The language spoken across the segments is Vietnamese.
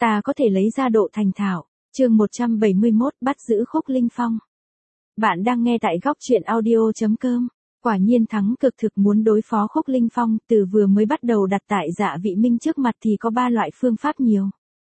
Ta có thể lấy ra độ thành thạo. Chương 171 bắt giữ Khúc Linh Phong. Bạn đang nghe tại góc truyện audio.com. Quả nhiên thắng cực thực muốn đối phó Khúc Linh Phong, từ vừa mới bắt đầu đặt tại Dạ Vị Minh trước mặt thì có 3 loại phương pháp nhiều.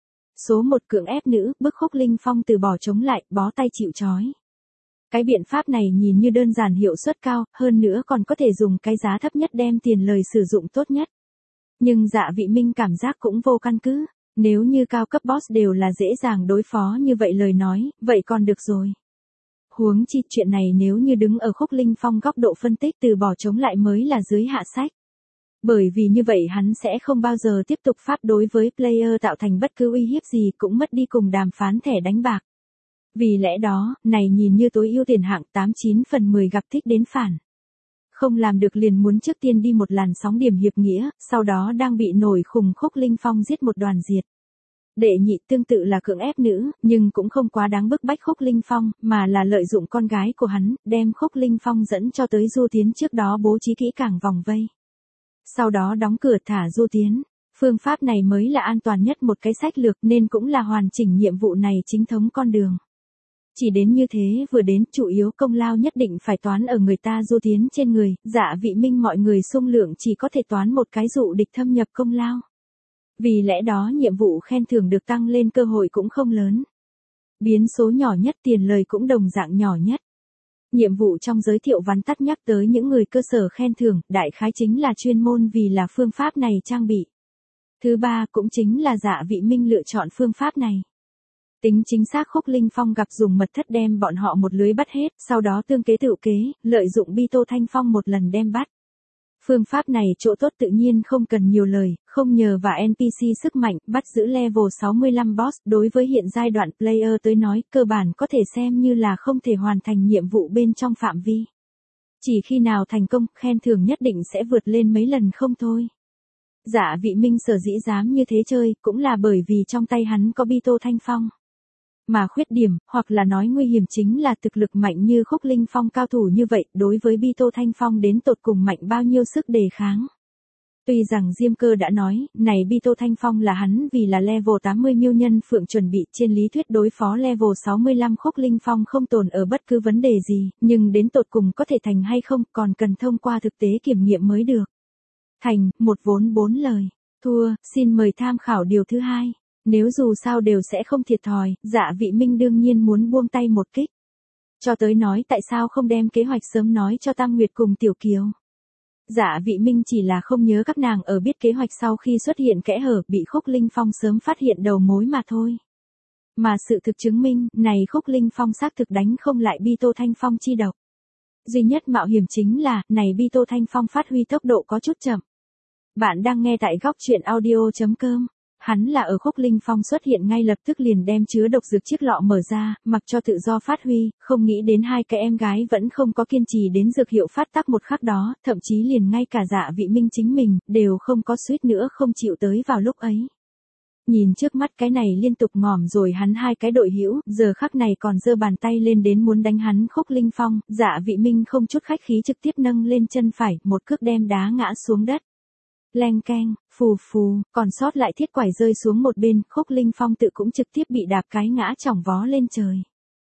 Số 1 cưỡng ép nữ, bức Khúc Linh Phong từ bỏ chống lại, bó tay chịu trói. Cái biện pháp này nhìn như đơn giản hiệu suất cao, hơn nữa còn có thể dùng cái giá thấp nhất đem tiền lời sử dụng tốt nhất. Nhưng Dạ Vị Minh cảm giác cũng vô căn cứ. Nếu như cao cấp boss đều là dễ dàng đối phó như vậy lời nói, vậy còn được rồi. Huống chi chuyện này nếu như đứng ở Khúc Linh Phong góc độ phân tích từ bỏ chống lại mới là dưới hạ sách. Bởi vì như vậy hắn sẽ không bao giờ tiếp tục pháp đối với player tạo thành bất cứ uy hiếp gì cũng mất đi cùng đàm phán thẻ đánh bạc. Vì lẽ đó, này nhìn như tối ưu tiền hạng 89 phần 10 gặp thích đến phản. Không làm được liền muốn trước tiên đi một làn sóng điểm hiệp nghĩa, sau đó đang bị nổi khùng Khúc Linh Phong giết một đoàn diệt. Đệ nhị tương tự là cưỡng ép nữ, nhưng cũng không quá đáng bức bách Khúc Linh Phong, mà là lợi dụng con gái của hắn, đem Khúc Linh Phong dẫn cho tới Du Tiến trước đó bố trí kỹ càng vòng vây. Sau đó đóng cửa thả Du Tiến. Phương pháp này mới là an toàn nhất một cái sách lược nên cũng là hoàn chỉnh nhiệm vụ này chính thống con đường. Chỉ đến như thế vừa đến chủ yếu công lao nhất định phải toán ở người ta Du Tiến trên người, Dạ Vị Minh mọi người xung lượng chỉ có thể toán một cái dụ địch thâm nhập công lao. Vì lẽ đó nhiệm vụ khen thưởng được tăng lên cơ hội cũng không lớn. Biến số nhỏ nhất tiền lời cũng đồng dạng nhỏ nhất. Nhiệm vụ trong giới thiệu vắn tắt nhắc tới những người cơ sở khen thưởng, đại khái chính là chuyên môn vì là phương pháp này trang bị. Thứ ba cũng chính là Dạ Vị Minh lựa chọn phương pháp này. Tính chính xác Khúc Linh Phong gặp dùng mật thất đem bọn họ một lưới bắt hết, sau đó tương kế tự kế, lợi dụng Bi Tô Thanh Phong một lần đem bắt. Phương pháp này chỗ tốt tự nhiên không cần nhiều lời, không nhờ và NPC sức mạnh, bắt giữ level 65 boss, đối với hiện giai đoạn player tới nói, cơ bản có thể xem như là không thể hoàn thành nhiệm vụ bên trong phạm vi. Chỉ khi nào thành công, khen thưởng nhất định sẽ vượt lên mấy lần không thôi. Dạ Vị Minh sở dĩ dám như thế chơi, cũng là bởi vì trong tay hắn có Bi Tô Thanh Phong. Mà khuyết điểm, hoặc là nói nguy hiểm chính là thực lực mạnh như Khúc Linh Phong cao thủ như vậy, đối với Bi Tô Thanh Phong đến tột cùng mạnh bao nhiêu sức đề kháng. Tuy rằng Diêm Cơ đã nói, này Bi Tô Thanh Phong là hắn vì là level 80 miêu nhân phượng chuẩn bị trên lý thuyết đối phó level 65 Khúc Linh Phong không tồn ở bất cứ vấn đề gì, nhưng đến tột cùng có thể thành hay không còn cần thông qua thực tế kiểm nghiệm mới được. Thành, một vốn 4 lời. Thua, xin mời tham khảo điều thứ hai. Nếu dù sao đều sẽ không thiệt thòi, Dạ Vị Minh đương nhiên muốn buông tay một kích. Cho tới nói tại sao không đem kế hoạch sớm nói cho Tam Nguyệt cùng Tiểu Kiều. Dạ Vị Minh chỉ là không nhớ các nàng ở biết kế hoạch sau khi xuất hiện kẽ hở bị Khúc Linh Phong sớm phát hiện đầu mối mà thôi. Mà sự thực chứng minh, này Khúc Linh Phong xác thực đánh không lại Bi Tô Thanh Phong chi độc. Duy nhất mạo hiểm chính là, này Bi Tô Thanh Phong phát huy tốc độ có chút chậm. Bạn đang nghe tại góc truyện audio.com. Hắn là ở Khúc Linh Phong xuất hiện ngay lập tức liền đem chứa độc dược chiếc lọ mở ra, mặc cho tự do phát huy, không nghĩ đến hai cái em gái vẫn không có kiên trì đến dược hiệu phát tác một khắc đó, thậm chí liền ngay cả Dạ Vị Minh chính mình, đều không có suýt nữa không chịu tới vào lúc ấy. Nhìn trước mắt cái này liên tục ngỏm rồi hắn hai cái đội hữu, giờ khắc này còn giơ bàn tay lên đến muốn đánh hắn Khúc Linh Phong, Dạ Vị Minh không chút khách khí trực tiếp nâng lên chân phải, một cước đem đá ngã xuống đất. Leng keng, phù phù, còn sót lại thiết quải rơi xuống một bên, Khúc Linh Phong tự cũng trực tiếp bị đạp cái ngã chỏng vó lên trời.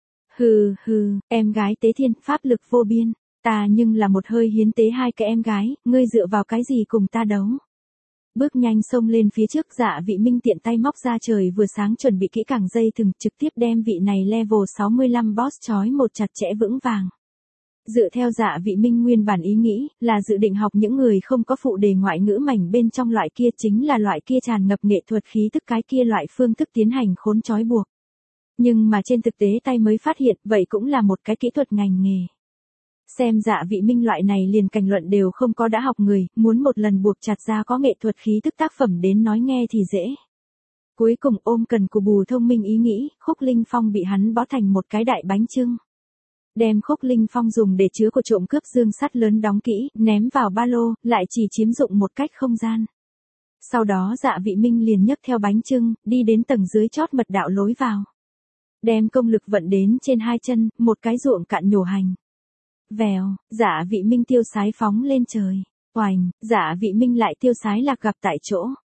Hừ hừ, em gái tế thiên, pháp lực vô biên, ta nhưng là một hơi hiến tế hai cái em gái, ngươi dựa vào cái gì cùng ta đấu. Bước nhanh xông lên phía trước Dạ Vị Minh tiện tay móc ra trời vừa sáng chuẩn bị kỹ càng dây thừng trực tiếp đem vị này level 65 boss trói một chặt chẽ vững vàng. Dựa theo Dạ Vị Minh nguyên bản ý nghĩ, là dự định học những người không có phụ đề ngoại ngữ mảnh bên trong loại kia chính là loại kia tràn ngập nghệ thuật khí tức cái kia loại phương thức tiến hành khốn trói buộc. Nhưng mà trên thực tế tay mới phát hiện vậy cũng là một cái kỹ thuật ngành nghề. Xem Dạ Vị Minh loại này liền cảnh luận đều không có đã học người, muốn một lần buộc chặt ra có nghệ thuật khí tức tác phẩm đến nói nghe thì dễ. Cuối cùng ôm cần cù bù thông minh ý nghĩ, Khúc Linh Phong bị hắn bó thành một cái đại bánh chưng. Đem Khúc Linh Phong dùng để chứa của trộm cướp dương sắt lớn đóng kỹ, ném vào ba lô, lại chỉ chiếm dụng một cách không gian. Sau đó Dạ Vị Minh liền nhấc theo bánh chưng, đi đến tầng dưới chót mật đạo lối vào. Đem công lực vận đến trên hai chân, một cái ruộng cạn nhổ hành. Vèo, Dạ Vị Minh tiêu sái phóng lên trời. Oành, Dạ Vị Minh lại tiêu sái lạc gặp tại chỗ.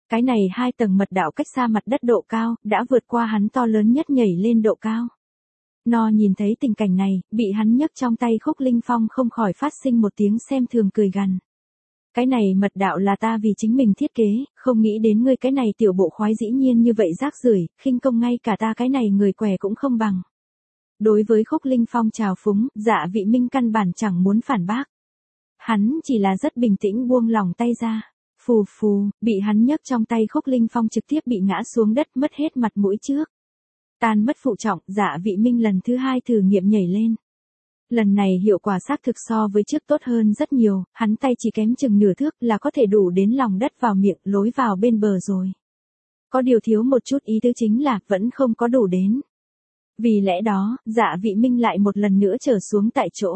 Cái này 2 tầng mật đạo cách xa mặt đất độ cao, đã vượt qua hắn to lớn nhất nhảy lên độ cao. No nhìn thấy tình cảnh này, bị hắn nhấc trong tay Khúc Linh Phong không khỏi phát sinh một tiếng xem thường cười gằn. Cái này mật đạo là ta vì chính mình thiết kế, không nghĩ đến ngươi cái này tiểu bộ khoái dĩ nhiên như vậy rác rưởi, khinh công ngay cả ta cái này người què cũng không bằng. Đối với Khúc Linh Phong trào phúng, Dạ Vị Minh căn bản chẳng muốn phản bác. Hắn chỉ là rất bình tĩnh buông lòng tay ra. Phù phù, bị hắn nhấc trong tay Khúc Linh Phong trực tiếp bị ngã xuống đất mất hết mặt mũi trước. Tan mất phụ trọng, Dạ Vị Minh lần thứ 2 thử nghiệm nhảy lên. Lần này hiệu quả xác thực so với trước tốt hơn rất nhiều, hắn tay chỉ kém chừng nửa thước là có thể đủ đến lòng đất vào miệng lối vào bên bờ rồi. Có điều thiếu một chút ý tứ chính là vẫn không có đủ đến. Vì lẽ đó, Dạ Vị Minh lại một lần nữa trở xuống tại chỗ.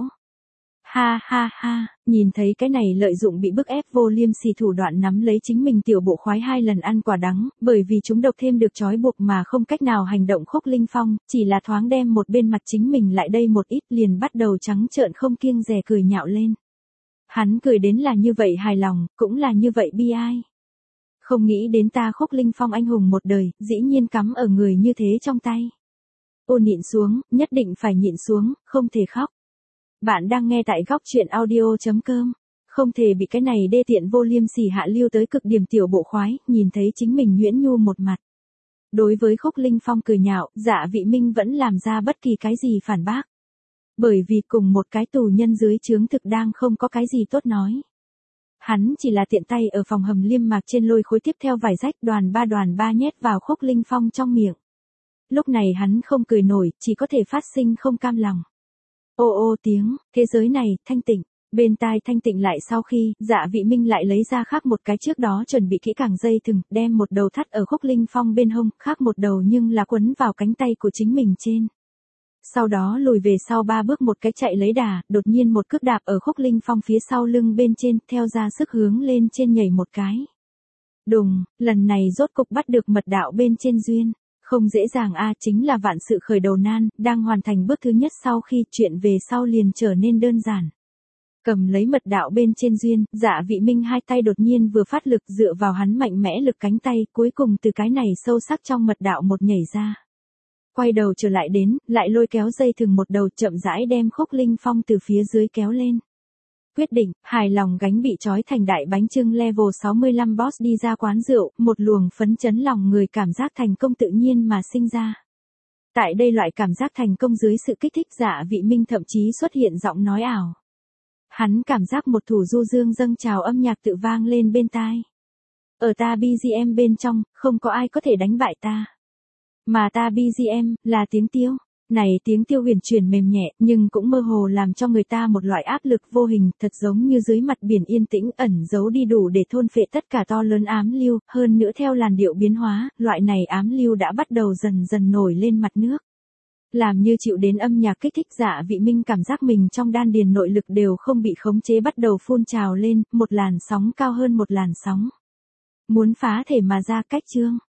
Ha ha ha, nhìn thấy cái này lợi dụng bị bức ép vô liêm sỉ thủ đoạn nắm lấy chính mình tiểu bộ khoái 2 lần ăn quả đắng, bởi vì chúng độc thêm được trói buộc mà không cách nào hành động Khúc Linh Phong, chỉ là thoáng đem một bên mặt chính mình lại đây một ít liền bắt đầu trắng trợn không kiêng dè cười nhạo lên. Hắn cười đến là như vậy hài lòng, cũng là như vậy bi ai. Không nghĩ đến ta Khúc Linh Phong anh hùng một đời, dĩ nhiên cắm ở người như thế trong tay. Ô nhịn xuống, nhất định phải nhịn xuống, không thể khóc. Bạn đang nghe tại góc truyện audio.com. Không thể bị cái này đê tiện vô liêm sỉ hạ lưu tới cực điểm tiểu bộ khoái, nhìn thấy chính mình nhuyễn nhu một mặt. Đối với Khúc Linh Phong cười nhạo, Dạ Vị Minh vẫn làm ra bất kỳ cái gì phản bác. Bởi vì cùng một cái tù nhân dưới trướng thực đang không có cái gì tốt nói. Hắn chỉ là tiện tay ở phòng hầm liêm mạc trên lôi khối tiếp theo vải rách đoàn ba nhét vào Khúc Linh Phong trong miệng. Lúc này hắn không cười nổi, chỉ có thể phát sinh không cam lòng. Ô ô tiếng, thế giới này, thanh tịnh. Bên tai thanh tịnh lại sau khi, Dạ Vị Minh lại lấy ra khác một cái trước đó chuẩn bị kỹ càng dây thừng, đem một đầu thắt ở Khúc Linh Phong bên hông, khác một đầu nhưng là quấn vào cánh tay của chính mình trên. Sau đó lùi về sau 3 bước một cái chạy lấy đà, đột nhiên một cước đạp ở Khúc Linh Phong phía sau lưng bên trên, theo ra sức hướng lên trên nhảy một cái. Đùng, lần này rốt cục bắt được mật đạo bên trên duyên. Không dễ dàng chính là vạn sự khởi đầu nan, đang hoàn thành bước thứ nhất sau khi chuyện về sau liền trở nên đơn giản. Cầm lấy mật đạo bên trên duyên, Dạ Vị Minh 2 tay đột nhiên vừa phát lực dựa vào hắn mạnh mẽ lực cánh tay, cuối cùng từ cái này sâu sắc trong mật đạo một nhảy ra. Quay đầu trở lại đến, lại lôi kéo dây thừng một đầu chậm rãi đem Khúc Linh Phong từ phía dưới kéo lên. Quyết định, hài lòng gánh bị trói thành đại bánh chưng level 65 boss đi ra quán rượu, một luồng phấn chấn lòng người cảm giác thành công tự nhiên mà sinh ra. Tại đây loại cảm giác thành công dưới sự kích thích Dạ Vị Minh thậm chí xuất hiện giọng nói ảo. Hắn cảm giác một thủ du dương dâng trào âm nhạc tự vang lên bên tai. Ở ta BGM bên trong, không có ai có thể đánh bại ta. Mà ta BGM, là tiếng tiêu. Này tiếng tiêu huyền chuyển mềm nhẹ, nhưng cũng mơ hồ làm cho người ta một loại áp lực vô hình, thật giống như dưới mặt biển yên tĩnh ẩn giấu đi đủ để thôn phệ tất cả to lớn ám lưu, hơn nữa theo làn điệu biến hóa, loại này ám lưu đã bắt đầu dần dần nổi lên mặt nước. Làm như chịu đến âm nhạc kích thích Dạ Vị Minh cảm giác mình trong đan điền nội lực đều không bị khống chế bắt đầu phun trào lên, một làn sóng cao hơn một làn sóng. Muốn phá thể mà ra cách chương.